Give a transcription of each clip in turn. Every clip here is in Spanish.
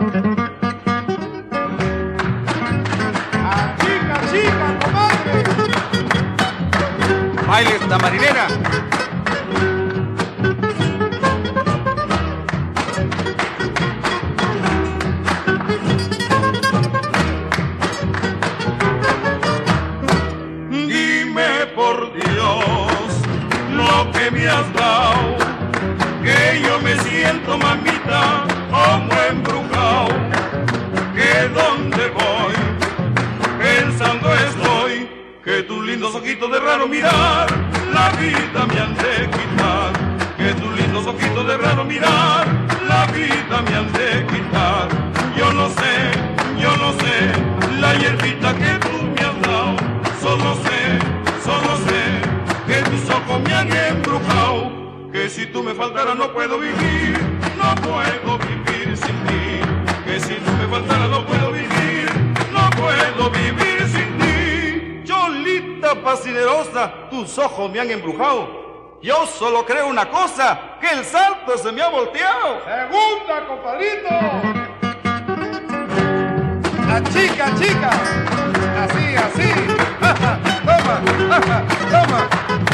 ¡Ah, chica, chica, comadre! ¡Baile esta marinera! Dime por Dios lo que me has dado, que yo me siento, mamita, como embrujado, que donde voy pensando estoy, que tus lindos ojitos de raro mirar la vida me han de quitar, que tus lindos ojitos de raro mirar la vida me han de quitar. Yo no sé, la hierbita que tú me has dado, solo sé que tus ojos me han embrujado, que si tú me faltaras no puedo vivir, no puedo vivir sin ti, que si tú me faltaras no puedo vivir, no puedo vivir sin ti. Cholita pasinerosa, tus ojos me han embrujado. Yo solo creo una cosa, que el santo se me ha volteado. ¡Segunda, compadrito! ¡La chica, chica! Así, así. Toma, toma.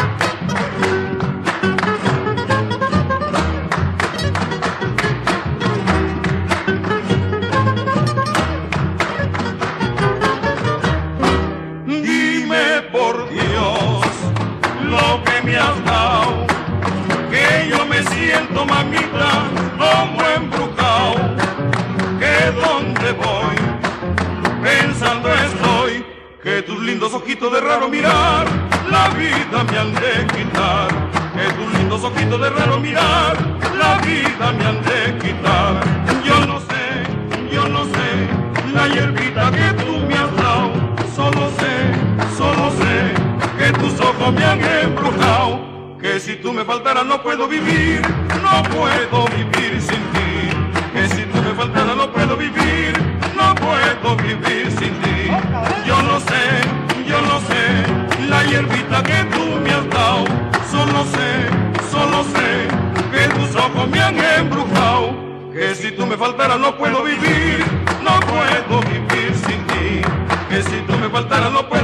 Dime por Dios lo que me has dado, que yo me siento, mamita, como embrujado, que donde voy pensando estoy, que tus lindos ojitos de raro mirar la vida me han de quitar, que tus lindos ojitos de raro mirar la vida me han de quitar. Yo no sé, la hierbita que tú me has dado, solo sé que tus ojos me han embrujado, que si tú me faltaras no puedo vivir, no puedo vivir sin ti, que si tú me faltaras no puedo vivir, no puedo vivir sin ti. Yo no sé, la hierbita que tú me has dado, solo sé que tus ojos me han embrujado, que si tú me faltaras no puedo vivir, no puedo vivir sin ti, que si tú me faltaras no puedo